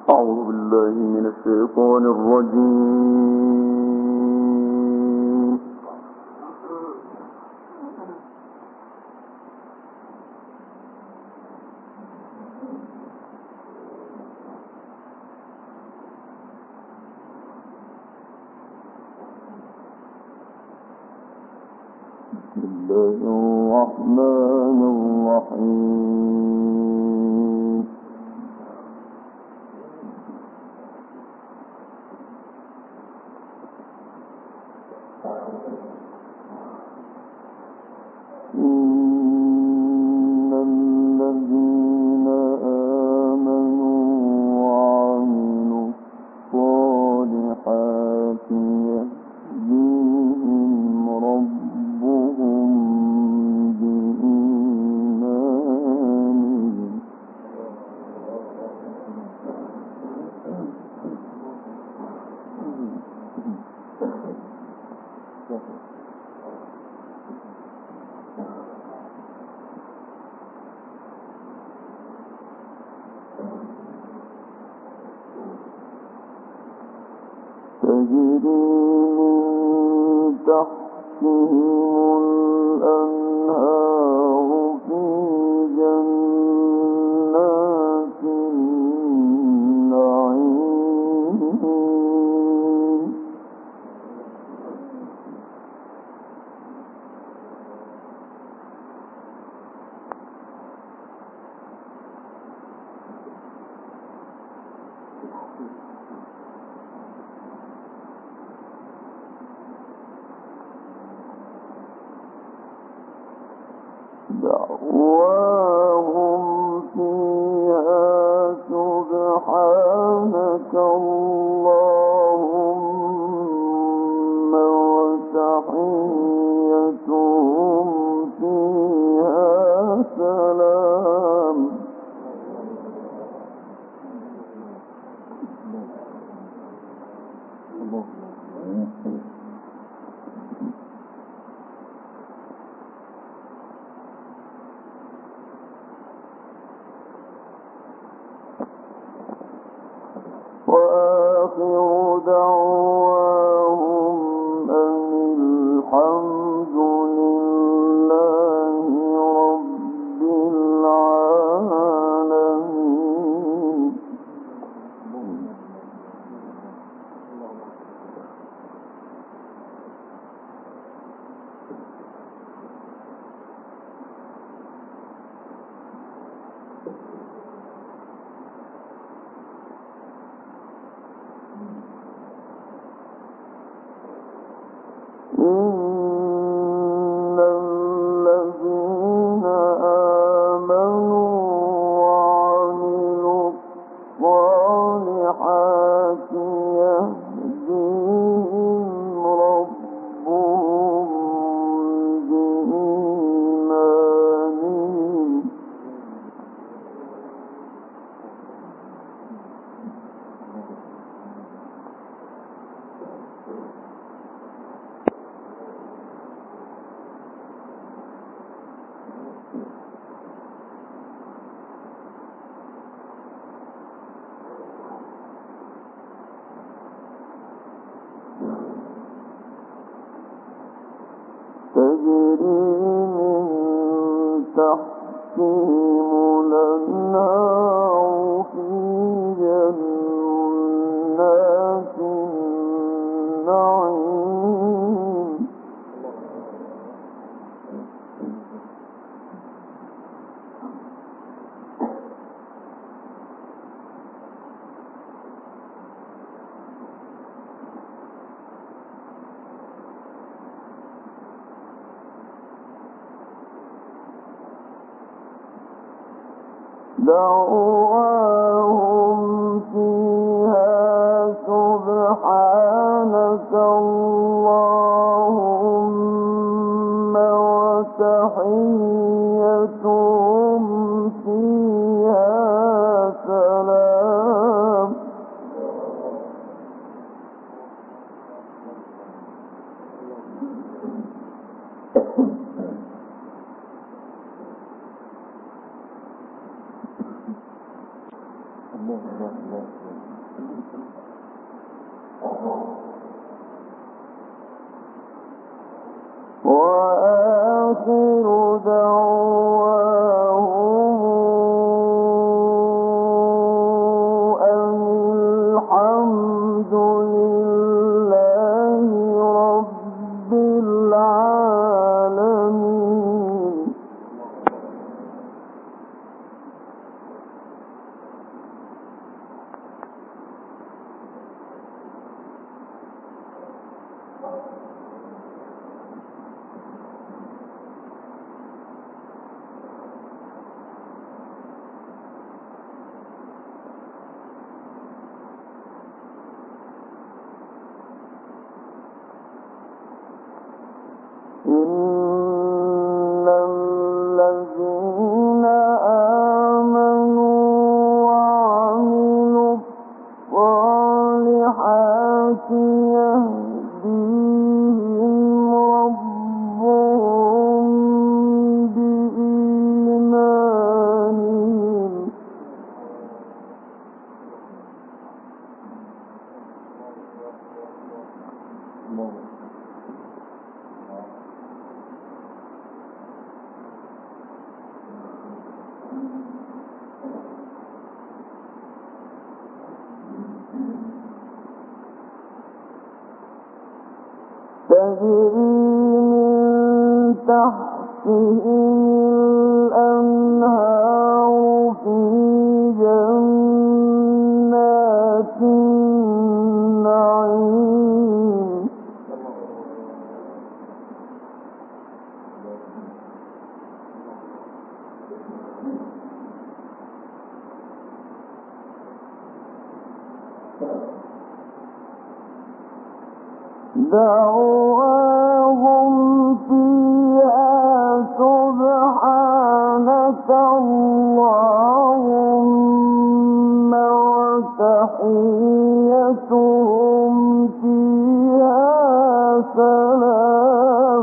أعوذ بالله من الشيطان الرجيم. بسم الله الرحمن الرحيم. إن الذين آمنوا وعملوا الصالحات يهديهم ربهم بإيمانهم تجري من تحتهم الأنهار في جنات النعيم. دعواهم فيها سبحانك اللهم وتحيتهم فيها سلام. وآخر دعواهم أن الحمد لله رب العالمين. إن الذين آمنوا وعملوا الصالحات يهديهم ربهم بإيمانهم تجري من تحتهم الأنهار في جنات النعيم. دعواهم فيها سبحانك اللهم وتحيتهم فيها سلام. الله الله الله. وآخر دعواهم أن الحمد لله رب العالمين. إن الذين آمنوا وعملوا الصالحات يهديهم ربهم بإيمانهم. تجري من تحتهم الأنهار في جنات النعيم. دعواهم فيها سبحانك اللهم وتحيتهم فيها سلام.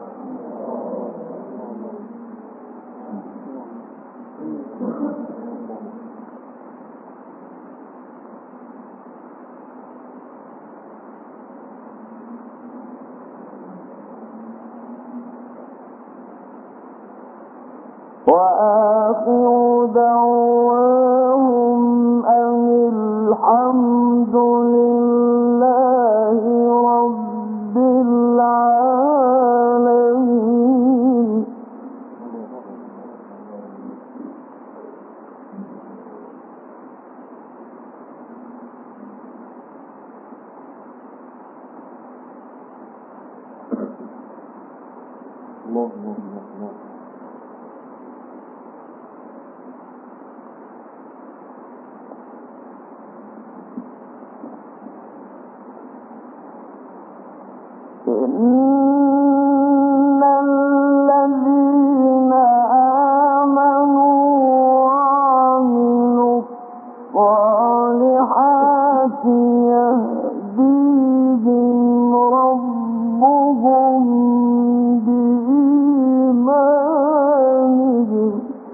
وآخر دعواهم أن الحمد لله رب العالمين. إن الذين آمنوا وعملوا الصالحات يهديهم ربهم بإيمانهم.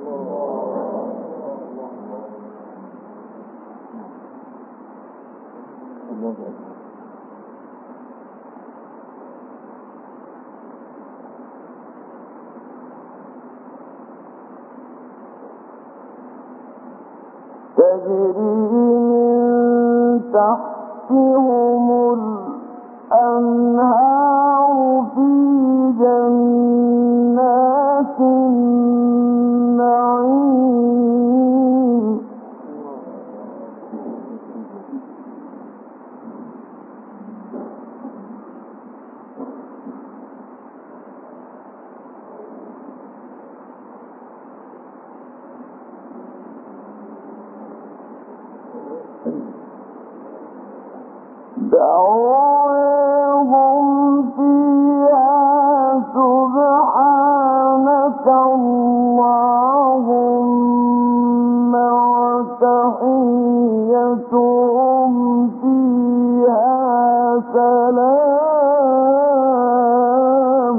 تجري من تحتهم الأنهار في جنات النعيم. دعواهم فيها سبحانك اللهم وتحيتهم فيها سلام.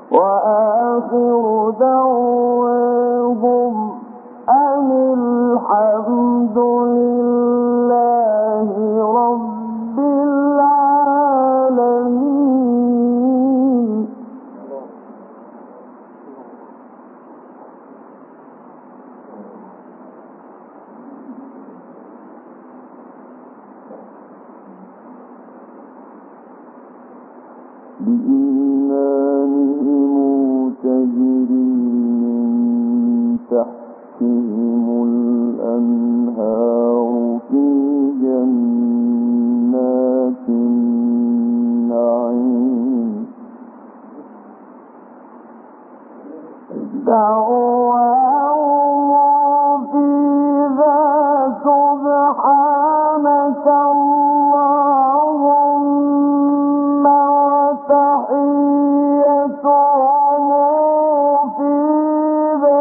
وآخر دعواهم أن الحمد لله رب العالمين. بإيمانهم تجري من تحتهم الأنهار في جنات النعيم. دعواهم فيها سبحانك اللهم وتحيتهم فيها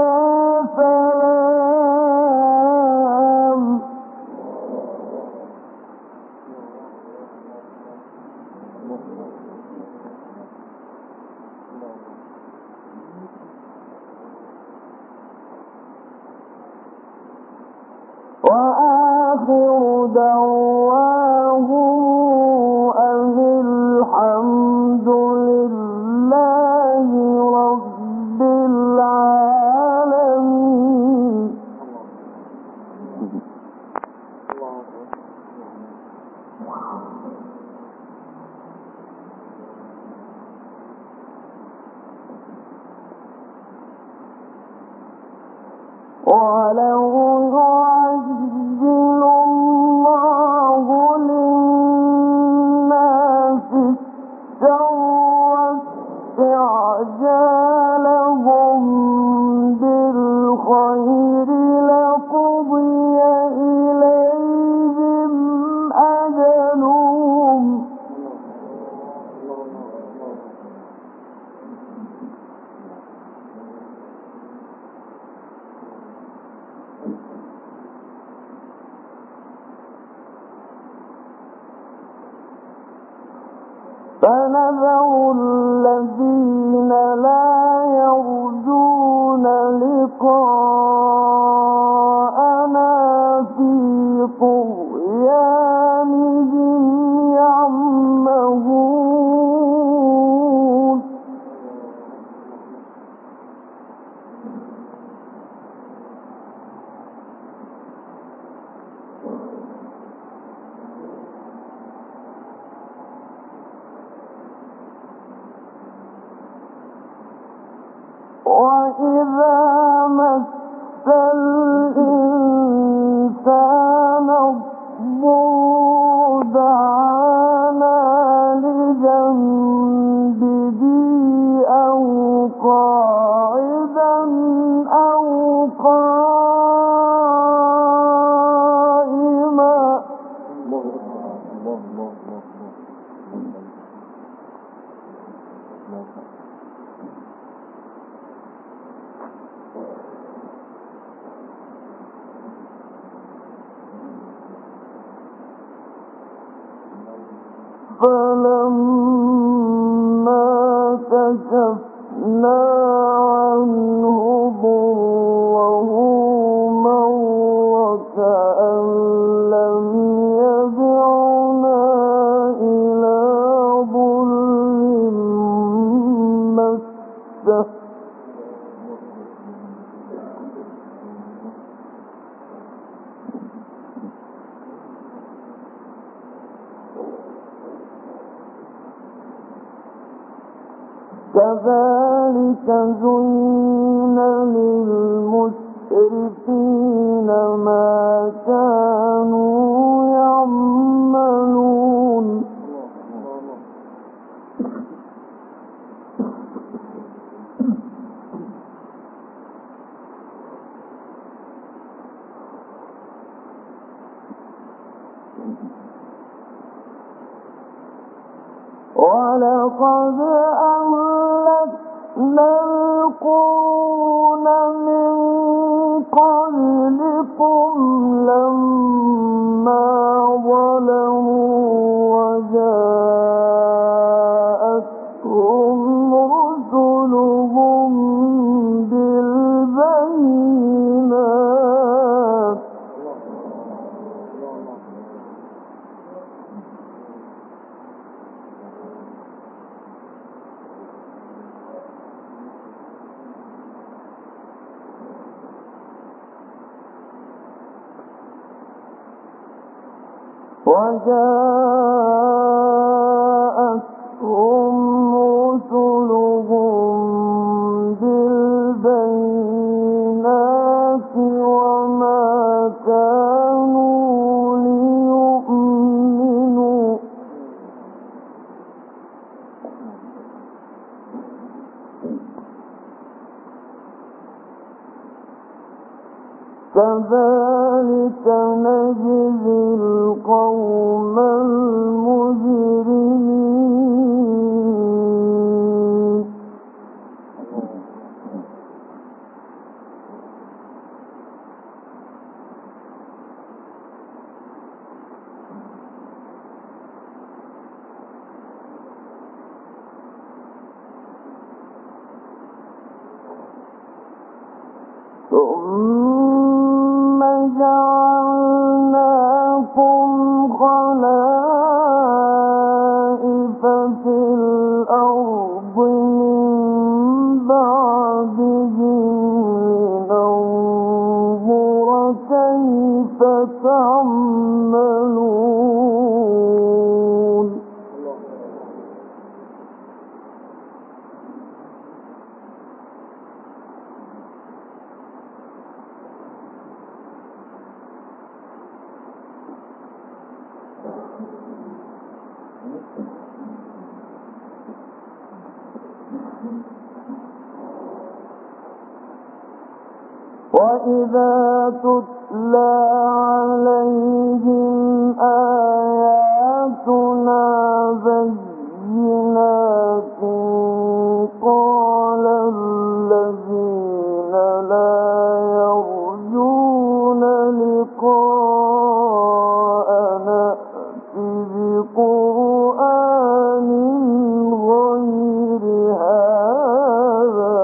سلام. وآخر دعواهم أن الحمد لله رب العالمين. ولو يعجل الله للناس الشر استعجالهم بالخير لقضي إليهم أجلهم. فنذر الذين لا يرجون لقاءنا في طغيانهم يعمهون. وإذا مس الإنسان الضر دعانا لجنبه أو قاعدا أو قائما. فلما كشفنا عنه ضره مر كأن لم يدعنا إلى ضر مسه. كذلك زين للمسرفين ما كانوا يعملون. ولقد أهلكنا القرون من قبلكم لما ظلموا وجاءتهم رسلهم وجاءتهم رسلهم بالبينات وما كانوا ليؤمنوا كذلك نجزي القوم المجرمين ثم جعلناكم خلائف في الأرض من بعدهم لننظر كيف تعملون وإذا تتلى عليهم آياتنا بينات قال الذين لا يرجون لقاءنا ائت بقرآن غير هذا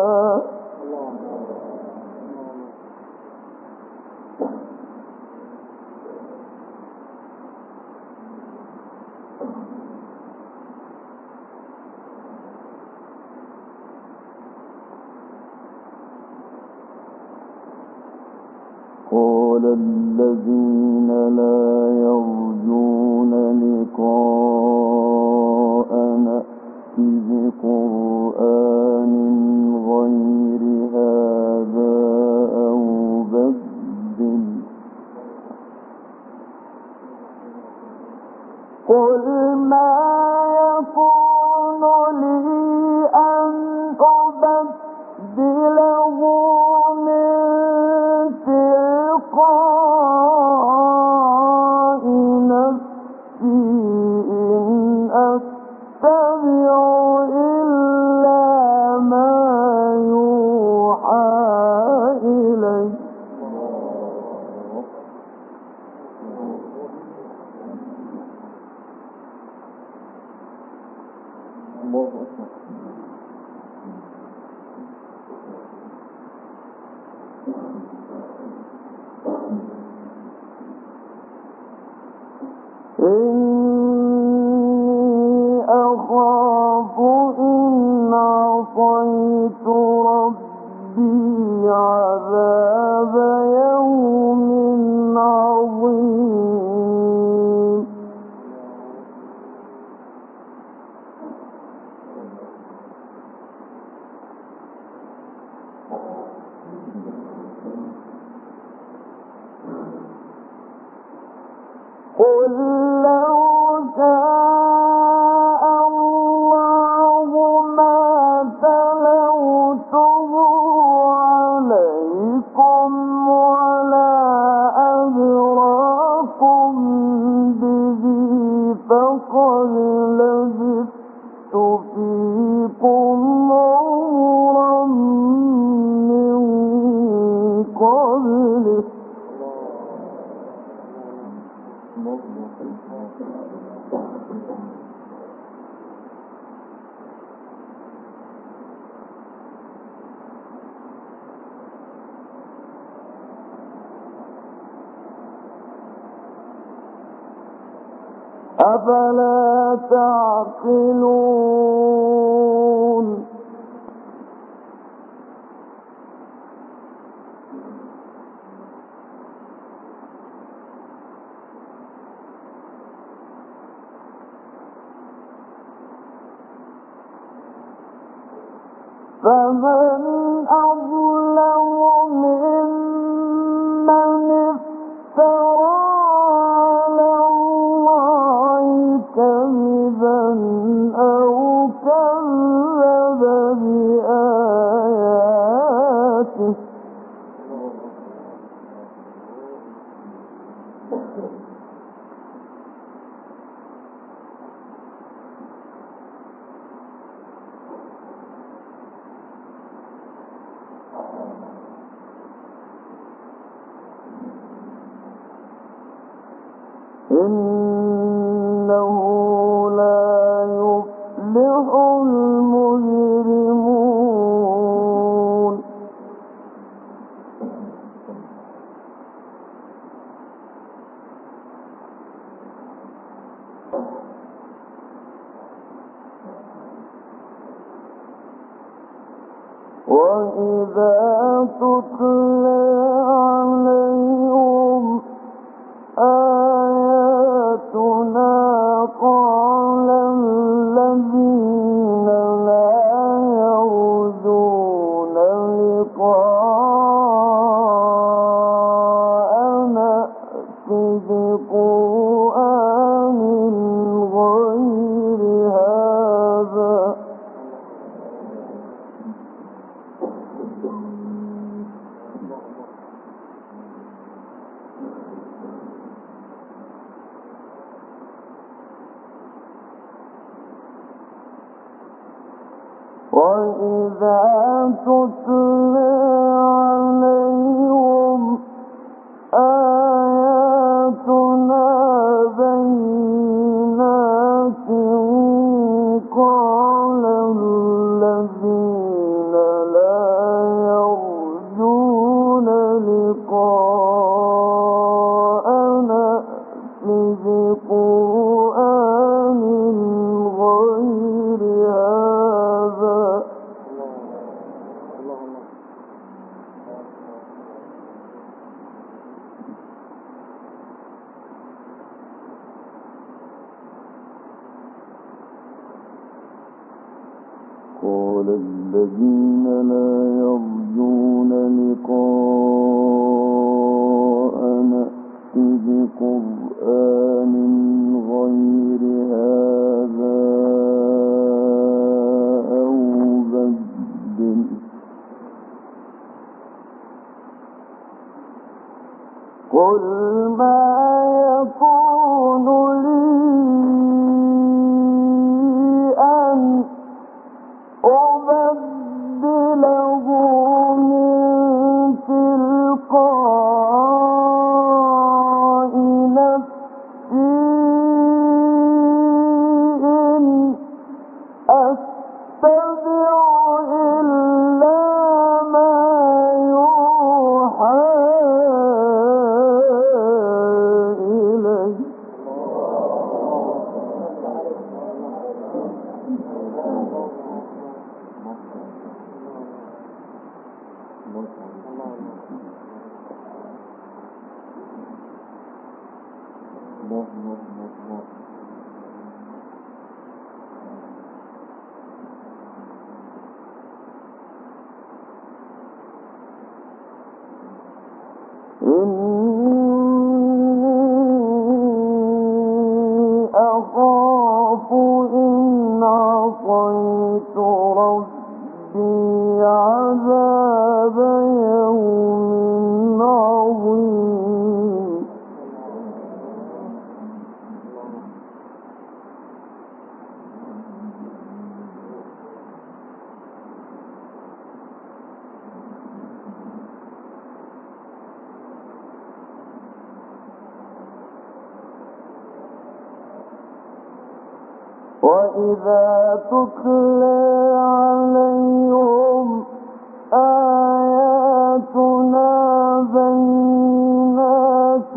قال الذين لا يرجون لقاءنا ائت بقرآن غير هذا أو بدل قل ما يكون لي أن أبدله من تلقاء نفسي إن أتبع إلا ما يوحى إلي إني أخاف إن عصيت ربي عذاب يوم عظيم قل لو شاء الله ما تلوته عليكم ولا أدراكم به فقد لبثت فيكم عمرا من قبله أفلا تعقلون فمن أظلم ممن افترى على الله كذبا أو كذب بآياته إنه لا يفلح المجرمون وإذا تتلى عليهم آياتنا قال الذين لا يرجون لقاءنا ائت بقرآن غير هذا وإذا تتلى عليهم آياتنا بينات قال الذين لا يرجون لقاءنا ائت بقرآن غير هذا قال الذين لا يرجون لقاءنا ائت بقرآن غير هذا أو بدل قل ما يكون لي أن أبدله من تلقاء نفسي إن أتبع إلا ما يوحى إلي إني أخاف إن عصيت ربي عذاب يوم عظيم وإذا تتلى عليهم آياتنا بينات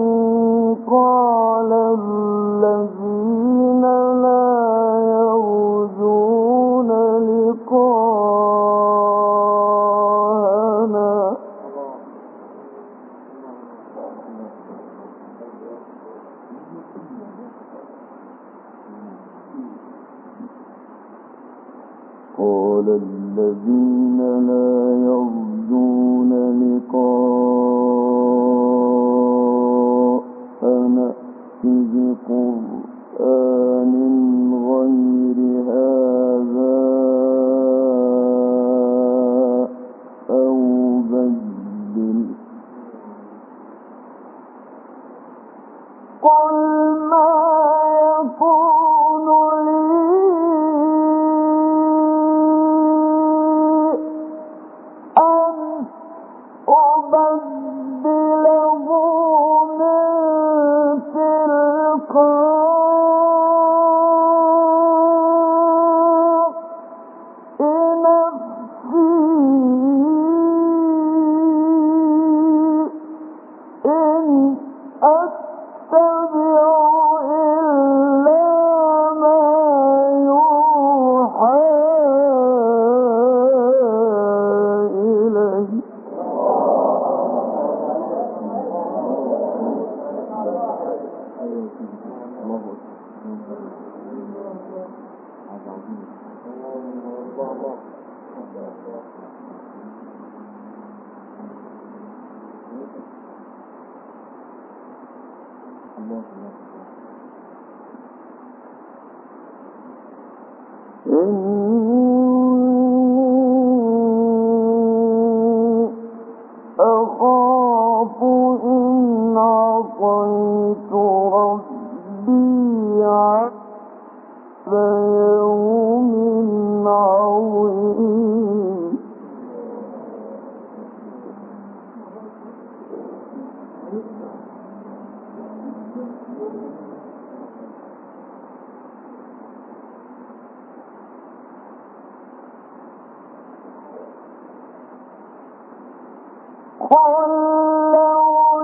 قال الذين لا يرجون لقاءنا قال الذين لا يرجون لقاءنا ائت بقرآن غير هذا أو بدل قل ما يكون لي أن أبدله من تلقاء نفسي إن أتبع إلا ما يوحى إلي إني أخاف إن عصيت ربي عذاب يوم عظيم قل لو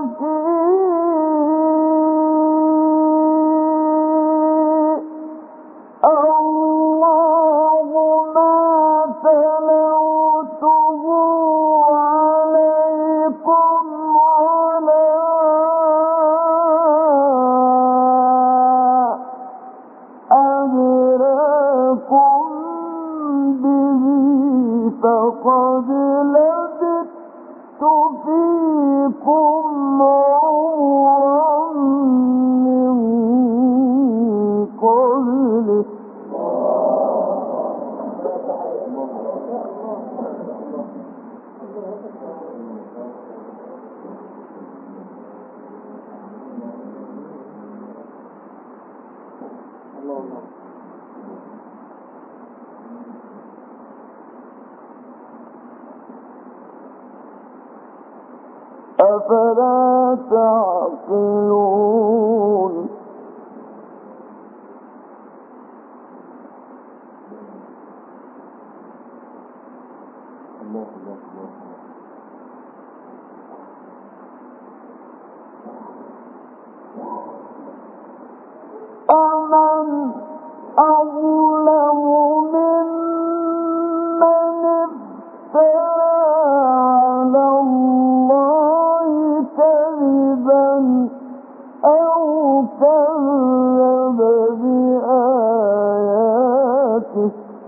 شاء الله ما تلوته عليكم ولا أدراكم به فقد لبثت فيكم عمرا من قبله أفلا تعقلون أمن أظلم ممن افترى على الله كذبا أو كذب بآياته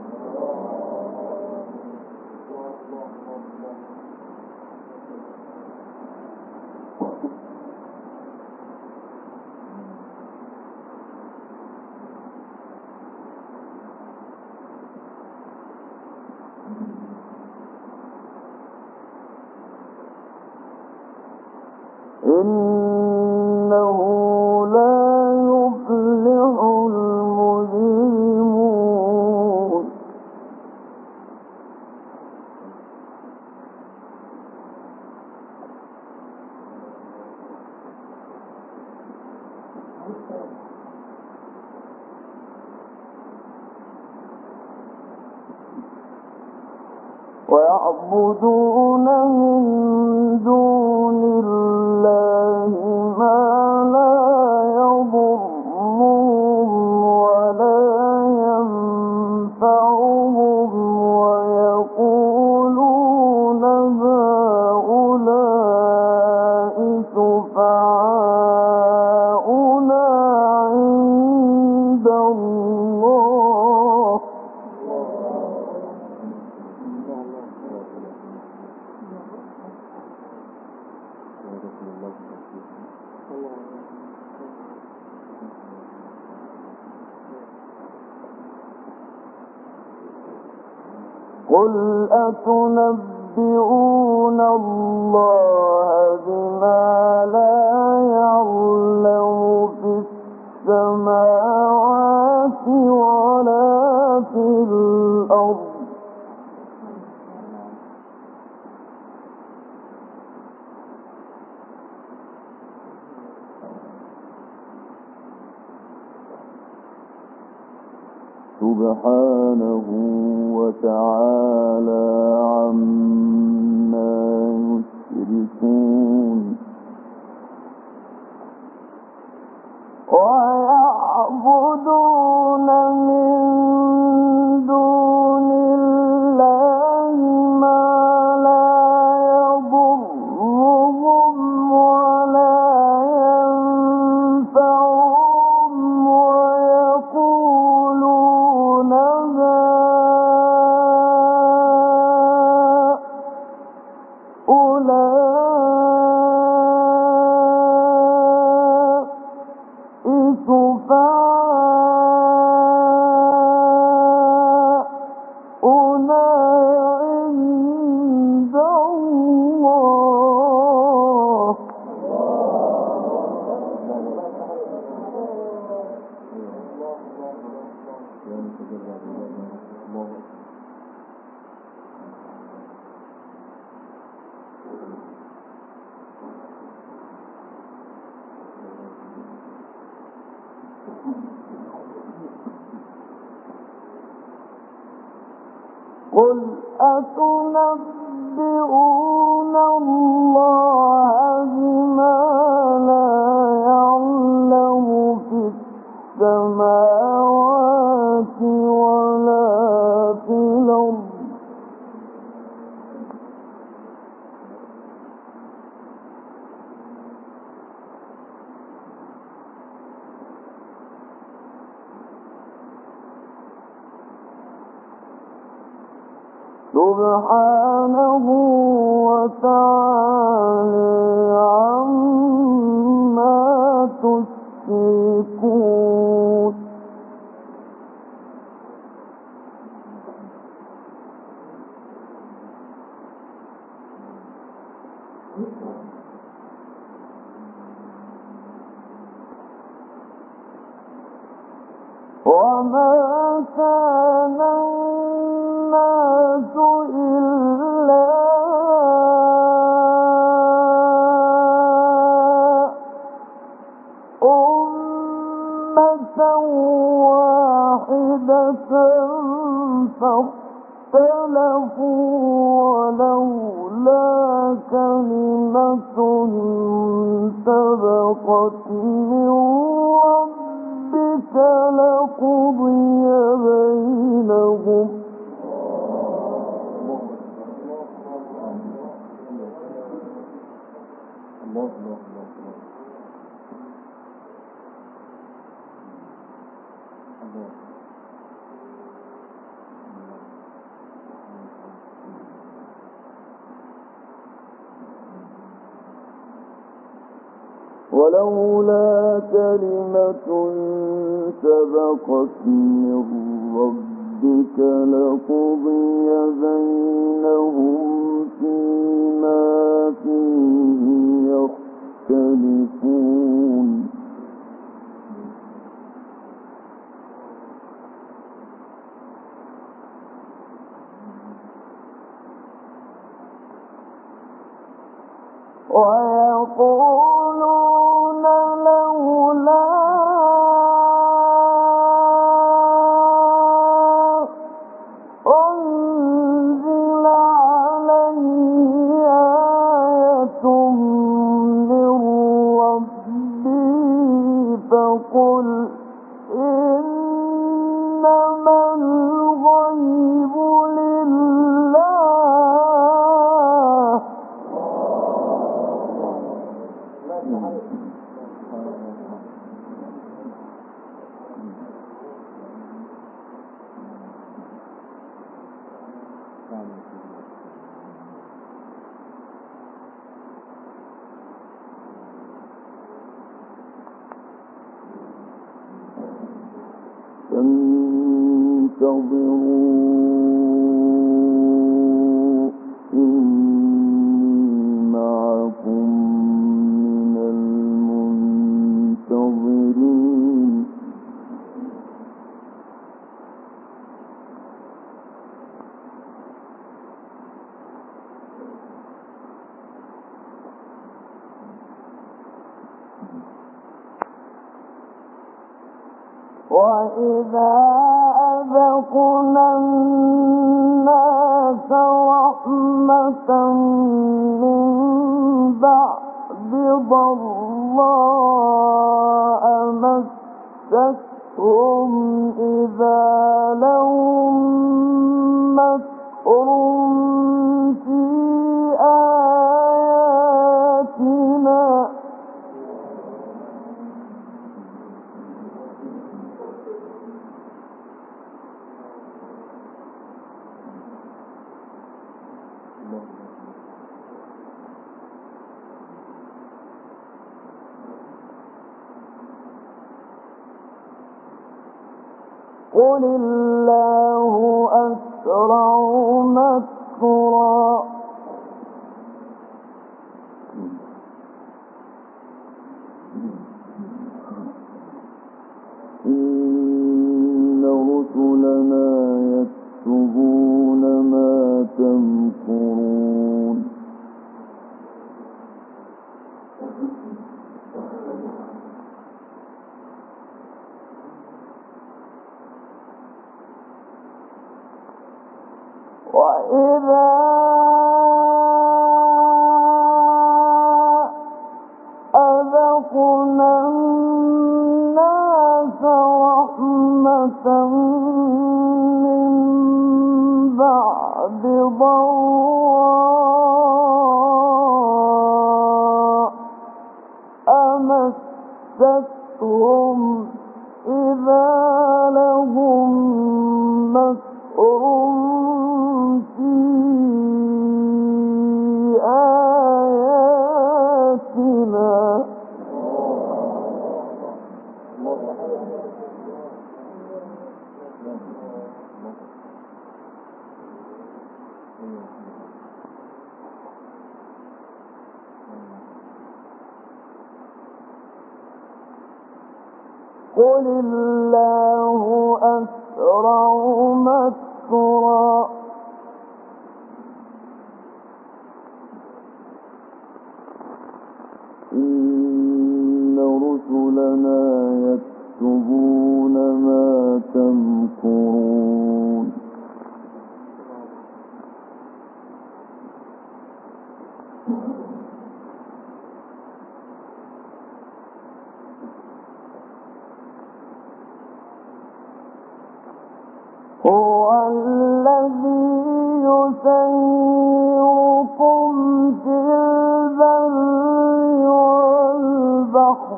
إنه لا يفلح المجرمون ويعبدون من دون الله ما لا يضرهم ولا ينفعهم ويقولون هؤلاء شفعاؤنا عند الله قل أتنبئون الله بما لا يعلم في السماوات ولا في الأرض سبحانه وتعالى عما يشركون ويعبدون من دون الله ما لا يضرهم ولا ينفعهم ويقولون قل أتنبئون الله بما لا يعلم في السماوات ولا في الأرض سبحانه وتعالى عما تشركون وما كان الناس إلا أمة واحدة فاختلفوا ولولا كلمة سبقت من ربك لقضي بينهم ولولا كلمة سبقت من ربك لقضي بينهم فيما فيه يختلفون ويقولون لولا أنزل عليه آية من ربه فقل إنما الغيب لله انتظروا إني معكم من المنتظرين وإذا أذقنا الناس رحمة من بعد ضراء مستهم إذا لهم مكر في آياتنا قل الله أسرع مكرا إن رسلنا يكتبون ما تمكرون وإذا أذقنا الناس رحمة من بعد ضراء مستهم إذا لهم مكر في آياتنا قل الله أسرع مكرا إن رسلنا يكتبون ما تمكرون هو الذي يسيركم في البر والبحر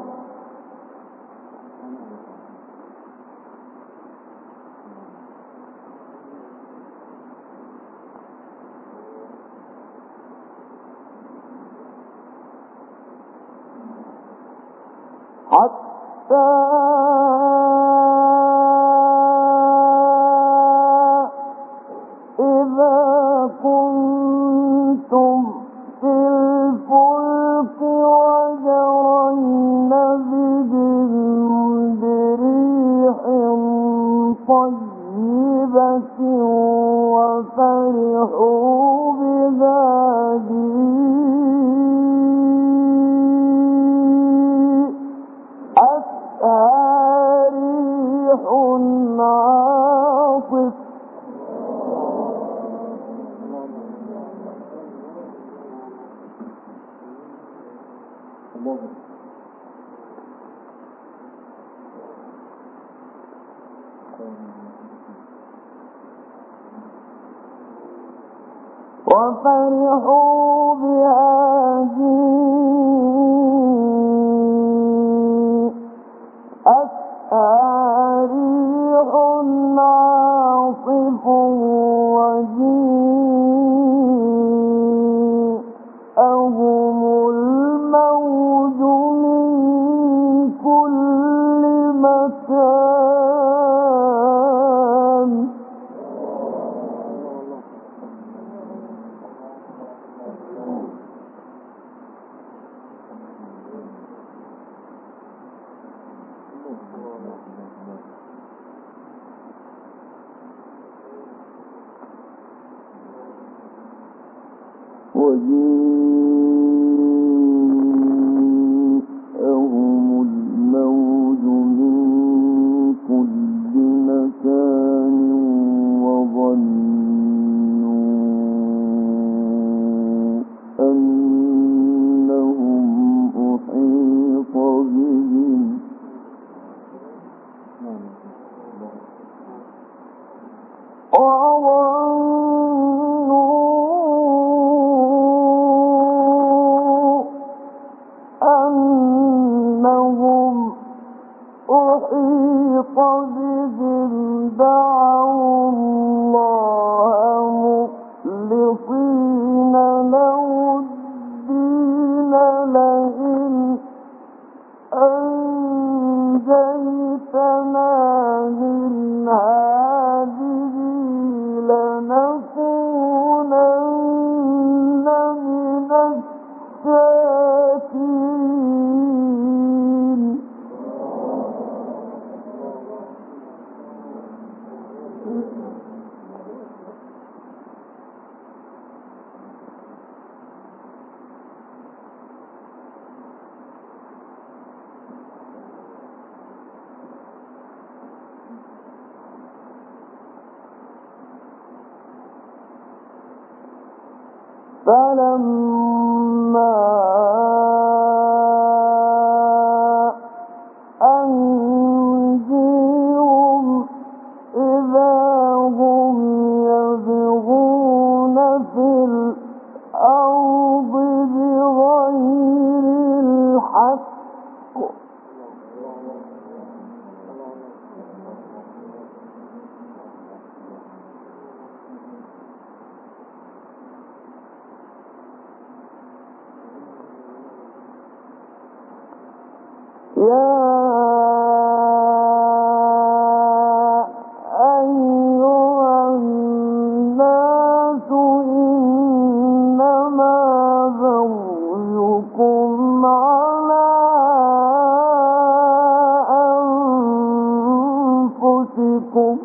حتى إذا كنتم في الفلك وجرين بهم بريح طيبة وفرحوا بها أتاها ريح عاصف وفرحوا بها أتاها ريح عاصف وجيءهم الموج من كل مكان وجيءهم الموج من كل مكان وظنوا أنهم أحيط بهم دعوا الله مخلصين له الدين لئن أنجيتنا من هذه لنكونن من الشاكرين. فلما أنجيهم إذا هم يبغون في الأرض بغير الحق يا أيها الناس إنما بغيكم على أنفسكم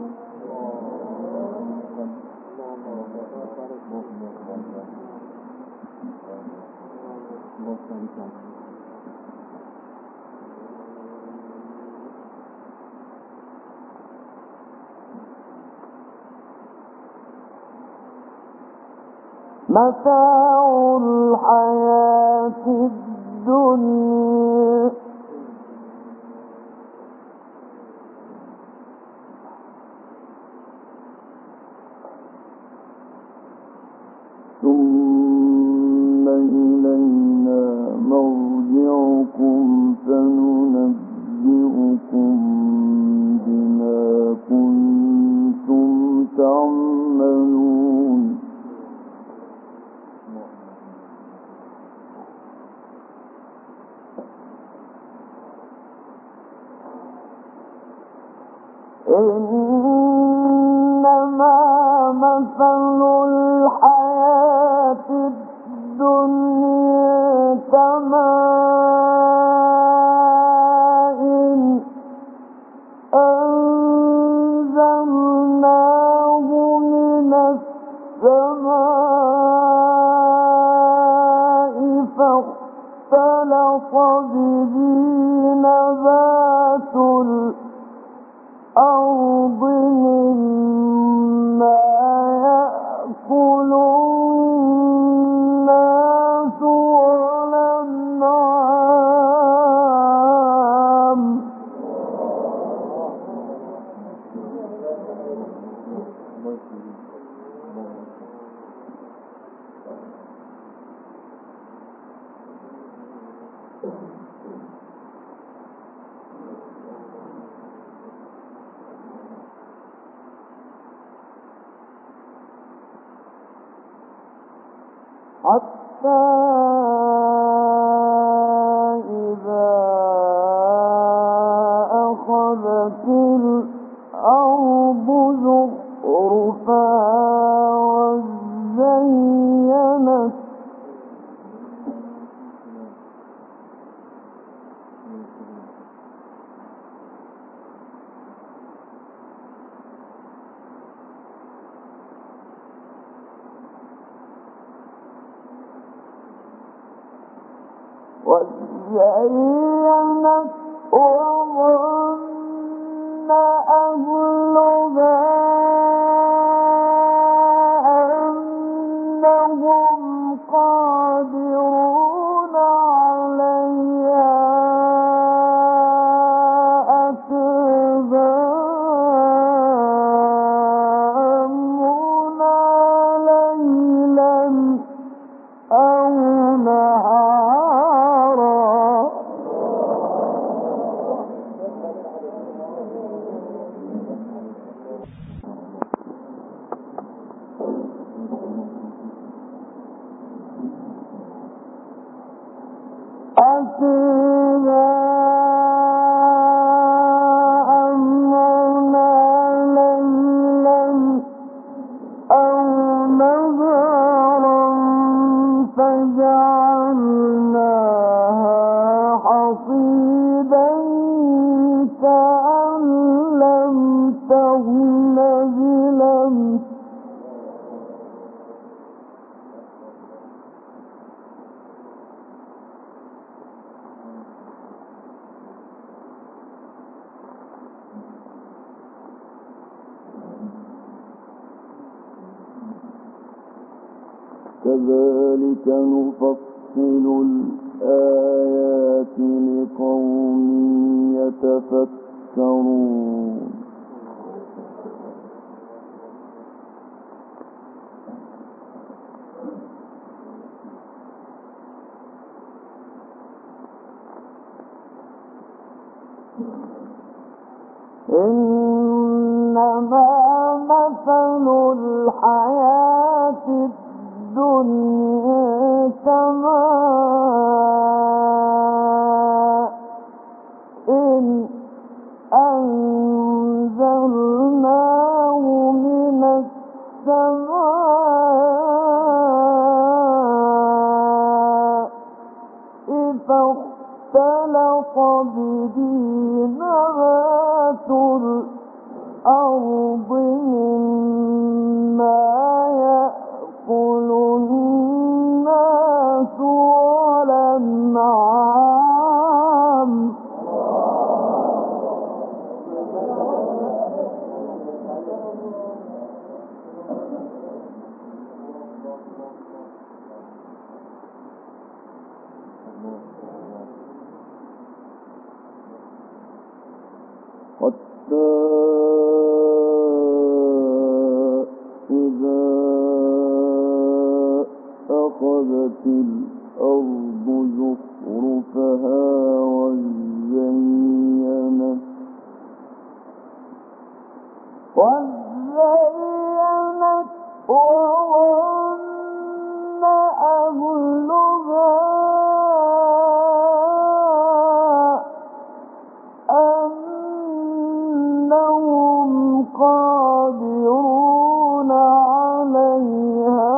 متاع الحياة الدنيا ثم إلينا مرجعكم فننبئكم بما كنتم تعملون. إنما مثل الحياة الدنيا كماء أنزلناه من السماء فاختلط به نبات الأرض مما يأكل الناس والأنعام حتى إذا أخذت الأرض زخرفها وزينت وزينت وظن أهلها أنهم قادرون عليها أتاها أمرنا ليلا أو نهارا أتاها أمرنا ليلا أو نهارا فجعلناها حصيدا كأن لم تغن بلمس كذلك نفصل الآيات لقوم يتفكرون إنما مثل الحياة الدنيا كماء إن أنزلناه من السماء فاختلط به نبات الأرض مما يأكل الناس والأنعام حتى إذا أخذت الأرض زخرفها وزينت وظن أهلها أنهم قادرون عليها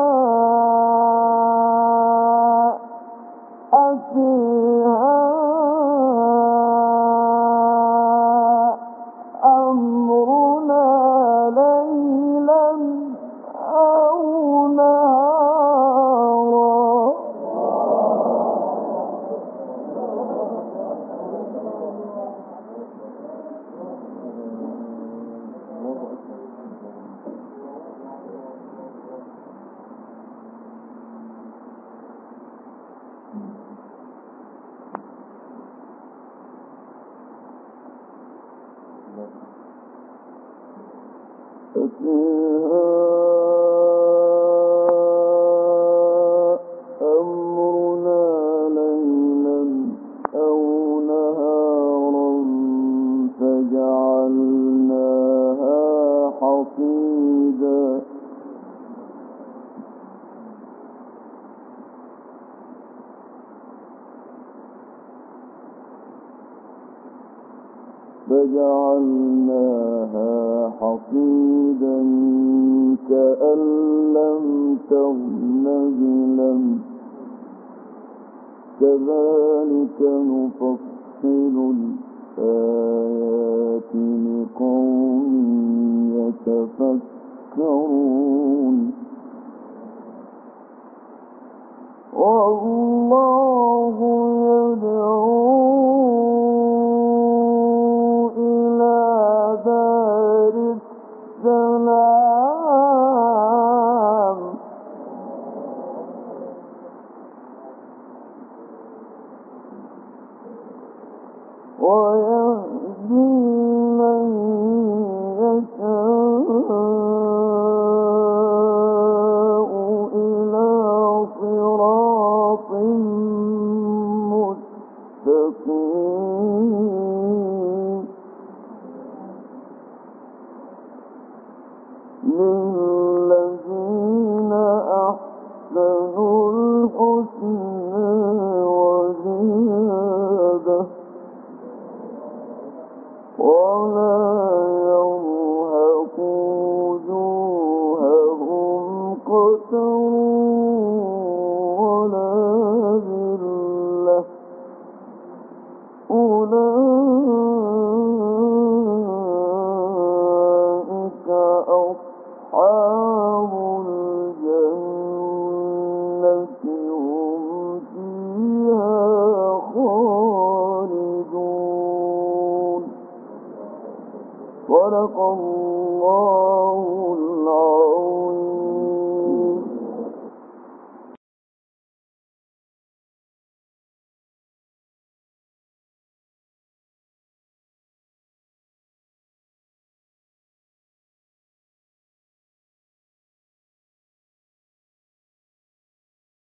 أتيها أمرنا ليلا أو نهارا أتيها أمرنا ليلا أو نهارا فجعلناها حصيدا كأن لم تغن بلمس كذلك نفصل الآيات لقوم يتفكرون والله ويهدي من يشاء إلى صراط مستقيم للذين أحسنوا الحسنى وزيادة ولا يرهق وجوههم قتر ولا ذلة أولئك أصحاب الجنة هم فيها خالدون. صدق الله